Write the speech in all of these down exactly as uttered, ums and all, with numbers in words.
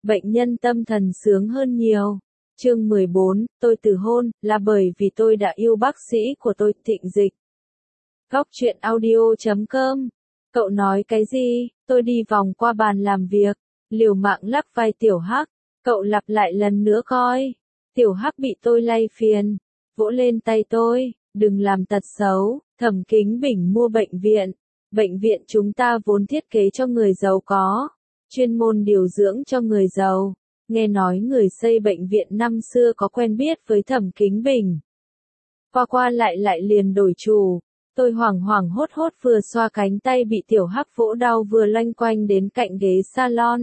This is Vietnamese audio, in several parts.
bệnh nhân tâm thần sướng hơn nhiều. Chương mười bốn, tôi từ hôn, là bởi vì tôi đã yêu bác sĩ của tôi, Thịnh Dịch. Góc truyện audio chấm com. Cậu nói cái gì? Tôi đi vòng qua bàn làm việc, liều mạng lắc vai Tiểu Hắc. Cậu lặp lại lần nữa coi. Tiểu Hắc bị tôi lay phiền, vỗ lên tay tôi, đừng làm tật xấu. Thẩm Kính Bình mua bệnh viện. Bệnh viện chúng ta vốn thiết kế cho người giàu có, chuyên môn điều dưỡng cho người giàu. Nghe nói người xây bệnh viện năm xưa có quen biết với Thẩm Kính Bình. Qua qua lại lại liền đổi chủ. Tôi hoảng hoảng hốt hốt vừa xoa cánh tay bị Tiểu Hắc vỗ đau vừa loanh quanh đến cạnh ghế salon.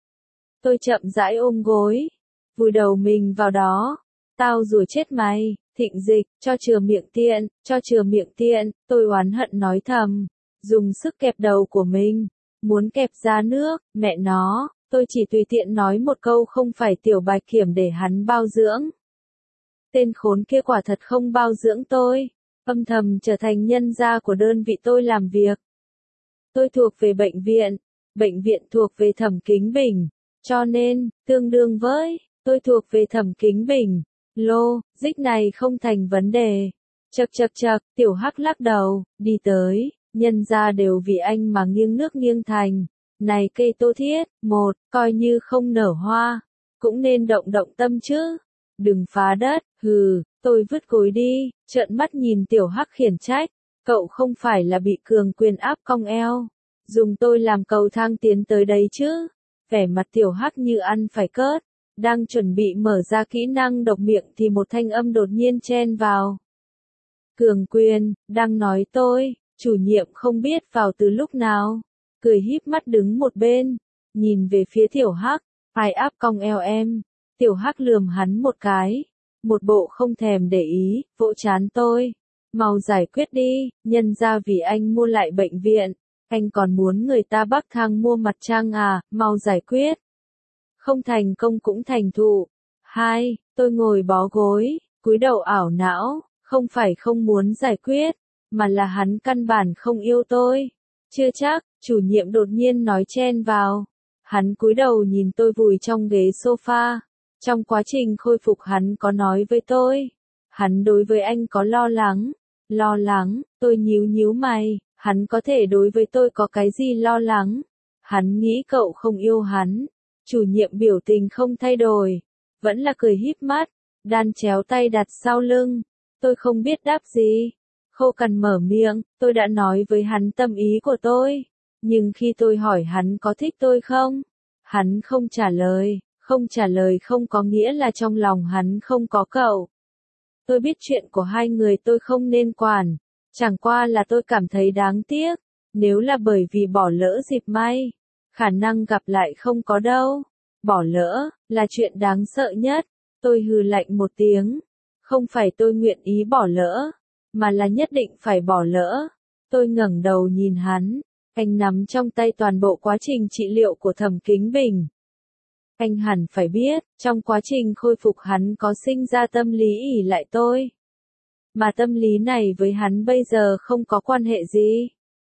Tôi chậm rãi ôm gối, vùi đầu mình vào đó. Tao rủa chết mày, Thịnh Dịch, cho chừa miệng tiện, cho chừa miệng tiện, tôi oán hận nói thầm, dùng sức kẹp đầu của mình, muốn kẹp ra nước, mẹ nó, tôi chỉ tùy tiện nói một câu không phải Tiểu Bạch Kiểm để hắn bao dưỡng. Tên khốn kia quả thật không bao dưỡng tôi, âm thầm trở thành nhân gia của đơn vị tôi làm việc. Tôi thuộc về bệnh viện, bệnh viện thuộc về Thẩm Kính Bình, cho nên, tương đương với, tôi thuộc về Thẩm Kính Bình. Lô, dích này không thành vấn đề. Chậc chậc chậc, Tiểu Hắc lắc đầu, đi tới, nhân gia đều vì anh mà nghiêng nước nghiêng thành. Này cây tô thiết, một, coi như không nở hoa, cũng nên động động tâm chứ. Đừng phá đất, hừ, tôi vứt gối đi, trợn mắt nhìn Tiểu Hắc khiển trách. Cậu không phải là bị cường quyền áp cong eo, dùng tôi làm cầu thang tiến tới đấy chứ. Vẻ mặt Tiểu Hắc như ăn phải cớt. Đang chuẩn bị mở ra kỹ năng độc miệng thì một thanh âm đột nhiên chen vào. Cường quyền, đang nói tôi, chủ nhiệm không biết vào từ lúc nào. Cười híp mắt đứng một bên, nhìn về phía Tiểu Hắc, ai áp cong eo em. Tiểu Hắc lườm hắn một cái, một bộ không thèm để ý, vỗ chán tôi. Mau giải quyết đi, nhân ra vì anh mua lại bệnh viện, anh còn muốn người ta bắc thang mua mặt trăng à, mau giải quyết. Không thành công cũng thành thụ. Hai, tôi ngồi bó gối, cúi đầu ảo não, không phải không muốn giải quyết, mà là hắn căn bản không yêu tôi. Chưa chắc, chủ nhiệm đột nhiên nói chen vào. Hắn cúi đầu nhìn tôi vùi trong ghế sofa. Trong quá trình khôi phục hắn có nói với tôi. Hắn đối với anh có lo lắng. Lo lắng, tôi nhíu nhíu mày, hắn có thể đối với tôi có cái gì lo lắng. Hắn nghĩ cậu không yêu hắn. Chủ nhiệm biểu tình không thay đổi, vẫn là cười híp mắt, đan chéo tay đặt sau lưng. Tôi không biết đáp gì. Khô cằn mở miệng, tôi đã nói với hắn tâm ý của tôi. Nhưng khi tôi hỏi hắn có thích tôi không, hắn không trả lời. Không trả lời không có nghĩa là trong lòng hắn không có cậu. Tôi biết chuyện của hai người tôi không nên quản. Chẳng qua là tôi cảm thấy đáng tiếc. Nếu là bởi vì bỏ lỡ dịp may, khả năng gặp lại không có đâu. Bỏ lỡ, là chuyện đáng sợ nhất. Tôi hừ lạnh một tiếng. Không phải tôi nguyện ý bỏ lỡ, mà là nhất định phải bỏ lỡ. Tôi ngẩng đầu nhìn hắn. Anh nắm trong tay toàn bộ quá trình trị liệu của Thẩm Kính Bình. Anh hẳn phải biết, trong quá trình khôi phục hắn có sinh ra tâm lý ỷ lại tôi. Mà tâm lý này với hắn bây giờ không có quan hệ gì.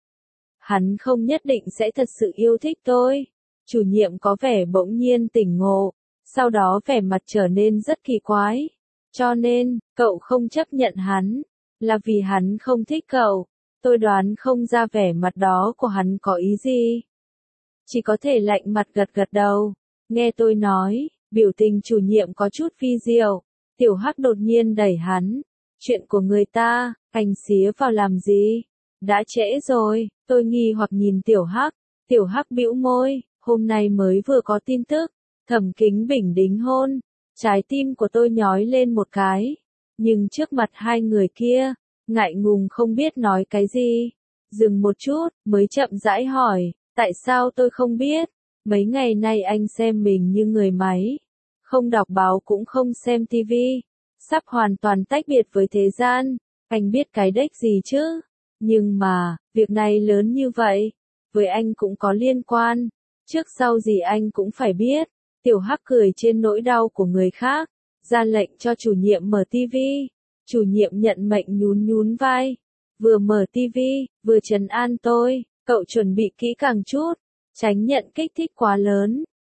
Hắn không nhất định sẽ thật sự yêu thích tôi. Chủ nhiệm có vẻ bỗng nhiên tỉnh ngộ, sau đó vẻ mặt trở nên rất kỳ quái. Cho nên, cậu không chấp nhận hắn, là vì hắn không thích cậu. Tôi đoán không ra vẻ mặt đó của hắn có ý gì. Chỉ có thể lạnh mặt gật gật đầu. Nghe tôi nói, biểu tình chủ nhiệm có chút phi diệu. Tiểu Hắc đột nhiên đẩy hắn. Chuyện của người ta, anh xía vào làm gì? Đã trễ rồi, tôi nghi hoặc nhìn Tiểu Hắc. Tiểu Hắc bĩu môi, hôm nay mới vừa có tin tức. Thẩm Kính Bình đính hôn. Trái tim của tôi nhói lên một cái. Nhưng trước mặt hai người kia, ngại ngùng không biết nói cái gì. Dừng một chút, mới chậm rãi hỏi, tại sao tôi không biết? Mấy ngày nay anh xem mình như người máy. Không đọc báo cũng không xem tivi. Sắp hoàn toàn tách biệt với thế gian. Anh biết cái đếch gì chứ? Nhưng mà, việc này lớn như vậy, với anh cũng có liên quan. Trước sau gì anh cũng phải biết. Tiểu Hắc cười trên nỗi đau của người khác. Ra lệnh cho chủ nhiệm mở tivi. Chủ nhiệm nhận mệnh nhún nhún vai. Vừa mở tivi, vừa trấn an tôi. Cậu chuẩn bị kỹ càng chút. Tránh nhận kích thích quá lớn.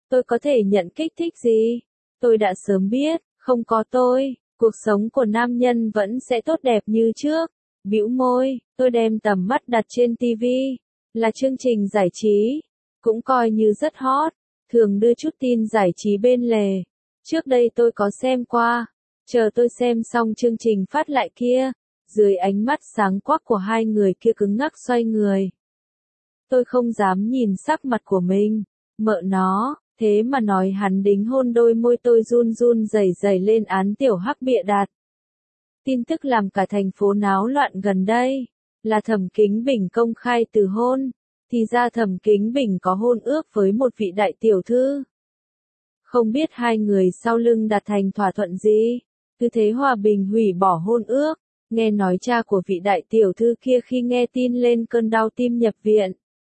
Tôi có thể nhận kích thích gì? Tôi đã sớm biết, không có tôi, cuộc sống của nam nhân vẫn sẽ tốt đẹp như trước. Bĩu môi, tôi đem tầm mắt đặt trên ti vi, là chương trình giải trí, cũng coi như rất hot, thường đưa chút tin giải trí bên lề. Trước đây tôi có xem qua, chờ tôi xem xong chương trình phát lại kia, dưới ánh mắt sáng quắc của hai người kia cứng ngắc xoay người. Tôi không dám nhìn sắc mặt của mình, mợ nó, thế mà nói hắn đính hôn, đôi môi tôi run run rẩy rẩy lên án tiểu hắc bịa đặt. Tin tức làm cả thành phố náo loạn gần đây, là Thẩm Kính Bình công khai từ hôn, thì ra Thẩm Kính Bình có hôn ước với một vị đại tiểu thư. Không biết hai người sau lưng đạt thành thỏa thuận gì, cứ thế hòa bình hủy bỏ hôn ước, nghe nói cha của vị đại tiểu thư kia khi nghe tin lên cơn đau tim nhập viện.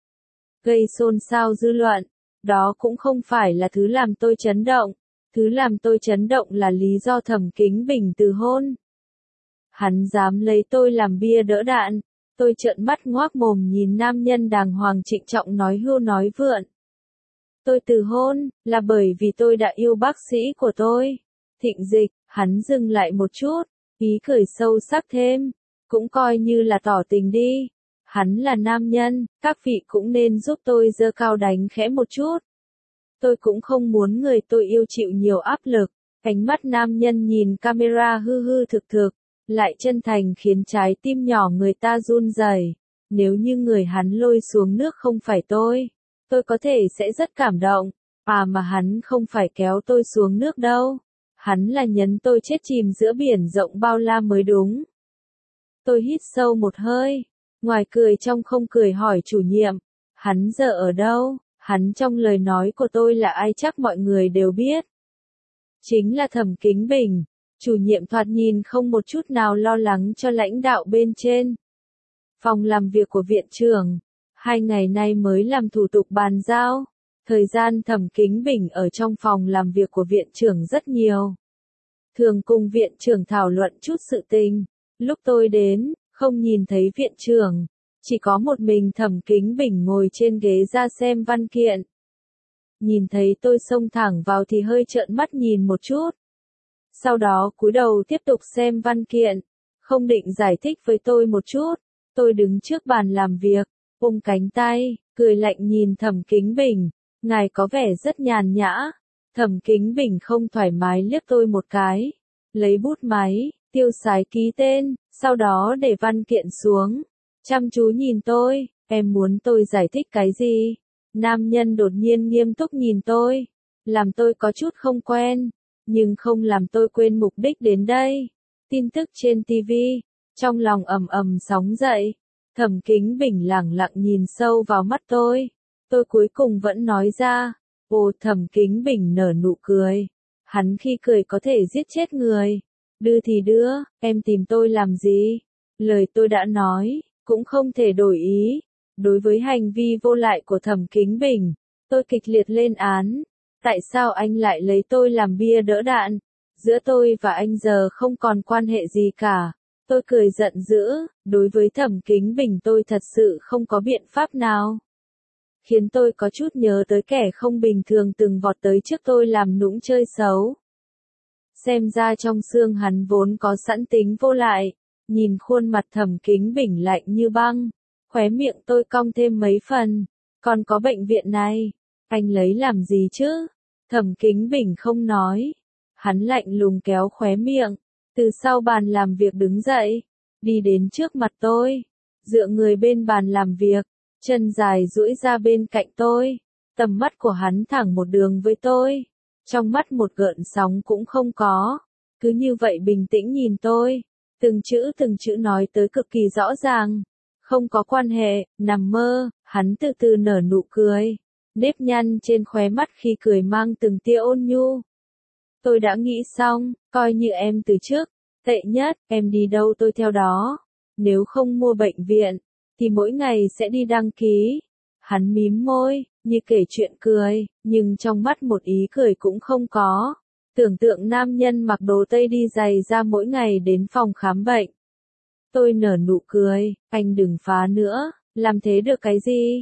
Gây xôn xao dư luận, đó cũng không phải là thứ làm tôi chấn động, thứ làm tôi chấn động là lý do Thẩm Kính Bình từ hôn. Hắn dám lấy tôi làm bia đỡ đạn, tôi trợn mắt ngoác mồm nhìn nam nhân đàng hoàng trịnh trọng nói hưu nói vượn. Tôi từ hôn, là bởi vì tôi đã yêu bác sĩ của tôi. Thịnh Dịch, hắn dừng lại một chút, ý cười sâu sắc thêm, cũng coi như là tỏ tình đi. Hắn là nam nhân, các vị cũng nên giúp tôi giơ cao đánh khẽ một chút. Tôi cũng không muốn người tôi yêu chịu nhiều áp lực. Ánh mắt nam nhân nhìn camera hư hư thực thực, lại chân thành khiến trái tim nhỏ người ta run rẩy. Nếu như người hắn lôi xuống nước không phải tôi, tôi có thể sẽ rất cảm động. À mà hắn không phải kéo tôi xuống nước đâu. Hắn là nhấn tôi chết chìm giữa biển rộng bao la mới đúng. Tôi hít sâu một hơi, ngoài cười trong không cười hỏi chủ nhiệm, hắn giờ ở đâu? Hắn trong lời nói của tôi là ai chắc mọi người đều biết. Chính là Thẩm Kính Bình. Chủ nhiệm thoạt nhìn không một chút nào lo lắng cho lãnh đạo bên trên. Phòng làm việc của viện trưởng, hai ngày nay mới làm thủ tục bàn giao. Thời gian Thẩm Kính Bình ở trong phòng làm việc của viện trưởng rất nhiều. Thường cùng viện trưởng thảo luận chút sự tình. Lúc tôi đến, không nhìn thấy viện trưởng, chỉ có một mình Thẩm Kính Bình ngồi trên ghế ra xem văn kiện. Nhìn thấy tôi xông thẳng vào thì hơi trợn mắt nhìn một chút. Sau đó cúi đầu tiếp tục xem văn kiện, không định giải thích với tôi một chút. Tôi đứng trước bàn làm việc, ôm cánh tay, cười lạnh nhìn Thẩm Kính Bình, ngài có vẻ rất nhàn nhã. Thẩm Kính Bình không thoải mái liếc tôi một cái, lấy bút máy, tiêu sái ký tên, sau đó để văn kiện xuống, chăm chú nhìn tôi, em muốn tôi giải thích cái gì? Nam nhân đột nhiên nghiêm túc nhìn tôi, làm tôi có chút không quen, nhưng không làm tôi quên mục đích đến đây. Tin tức trên ti vi, trong lòng ầm ầm sóng dậy. Thẩm Kính Bình lẳng lặng nhìn sâu vào mắt tôi. Tôi cuối cùng vẫn nói ra, ồ. Thẩm Kính Bình nở nụ cười. Hắn khi cười có thể giết chết người. Đưa thì đưa, em tìm tôi làm gì? Lời tôi đã nói, cũng không thể đổi ý. Đối với hành vi vô lại của Thẩm Kính Bình, tôi kịch liệt lên án. Tại sao anh lại lấy tôi làm bia đỡ đạn? Giữa tôi và anh giờ không còn quan hệ gì cả. Tôi cười giận dữ, đối với Thẩm Kính Bình tôi thật sự không có biện pháp nào. Khiến tôi có chút nhớ tới kẻ không bình thường từng vọt tới trước tôi làm nũng chơi xấu. Xem ra trong xương hắn vốn có sẵn tính vô lại, nhìn khuôn mặt Thẩm Kính Bình lạnh như băng, khóe miệng tôi cong thêm mấy phần. Còn có bệnh viện này, anh lấy làm gì chứ? Thẩm Kính Bình không nói. Hắn lạnh lùng kéo khóe miệng, từ sau bàn làm việc đứng dậy, đi đến trước mặt tôi, dựa người bên bàn làm việc, chân dài duỗi ra bên cạnh tôi, tầm mắt của hắn thẳng một đường với tôi, trong mắt một gợn sóng cũng không có, cứ như vậy bình tĩnh nhìn tôi, từng chữ từng chữ nói tới cực kỳ rõ ràng, không có quan hệ, nằm mơ. Hắn từ từ nở nụ cười, nếp nhăn trên khóe mắt khi cười mang từng tia ôn nhu. Tôi đã nghĩ xong, coi như em từ trước, tệ nhất, em đi đâu tôi theo đó. Nếu không mua bệnh viện, thì mỗi ngày sẽ đi đăng ký. Hắn mím môi, như kể chuyện cười, nhưng trong mắt một ý cười cũng không có. Tưởng tượng nam nhân mặc đồ tây đi giày ra mỗi ngày đến phòng khám bệnh. Tôi nở nụ cười, anh đừng phá nữa, làm thế được cái gì?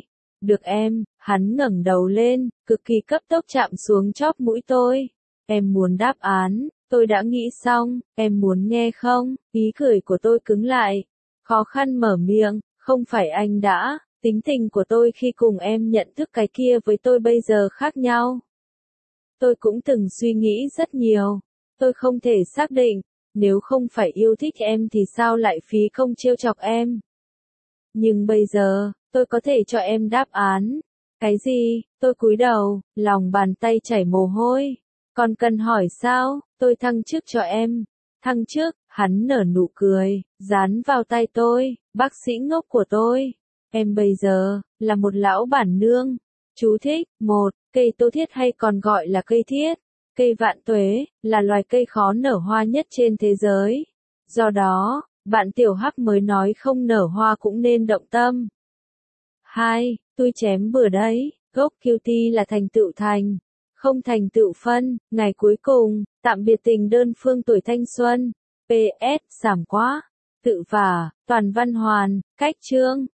Được em, hắn ngẩng đầu lên, cực kỳ cấp tốc chạm xuống chóp mũi tôi. Em muốn đáp án, tôi đã nghĩ xong, em muốn nghe không? Ý cười của tôi cứng lại. Khó khăn mở miệng, không phải anh đã, tính tình của tôi khi cùng em nhận thức cái kia với tôi bây giờ khác nhau. Tôi cũng từng suy nghĩ rất nhiều. Tôi không thể xác định, nếu không phải yêu thích em thì sao lại phí công trêu chọc em. Nhưng bây giờ, tôi có thể cho em đáp án. Cái gì? Tôi cúi đầu, lòng bàn tay chảy mồ hôi. Còn cần hỏi sao? Tôi thăng chức cho em. Thăng chức, hắn nở nụ cười, dán vào tay tôi, bác sĩ ngốc của tôi. Em bây giờ, là một lão bản nương. Chú thích, một, cây tô thiết hay còn gọi là cây thiết. Cây vạn tuế, là loài cây khó nở hoa nhất trên thế giới. Do đó, bạn tiểu hắc mới nói không nở hoa cũng nên động tâm. hai. Tôi chém bừa đấy, gốc cutie là thành tựu thành, không thành tựu phân, ngày cuối cùng, tạm biệt tình đơn phương tuổi thanh xuân. pê ét, giảm quá, tự vả, toàn văn hoàn, cách chương.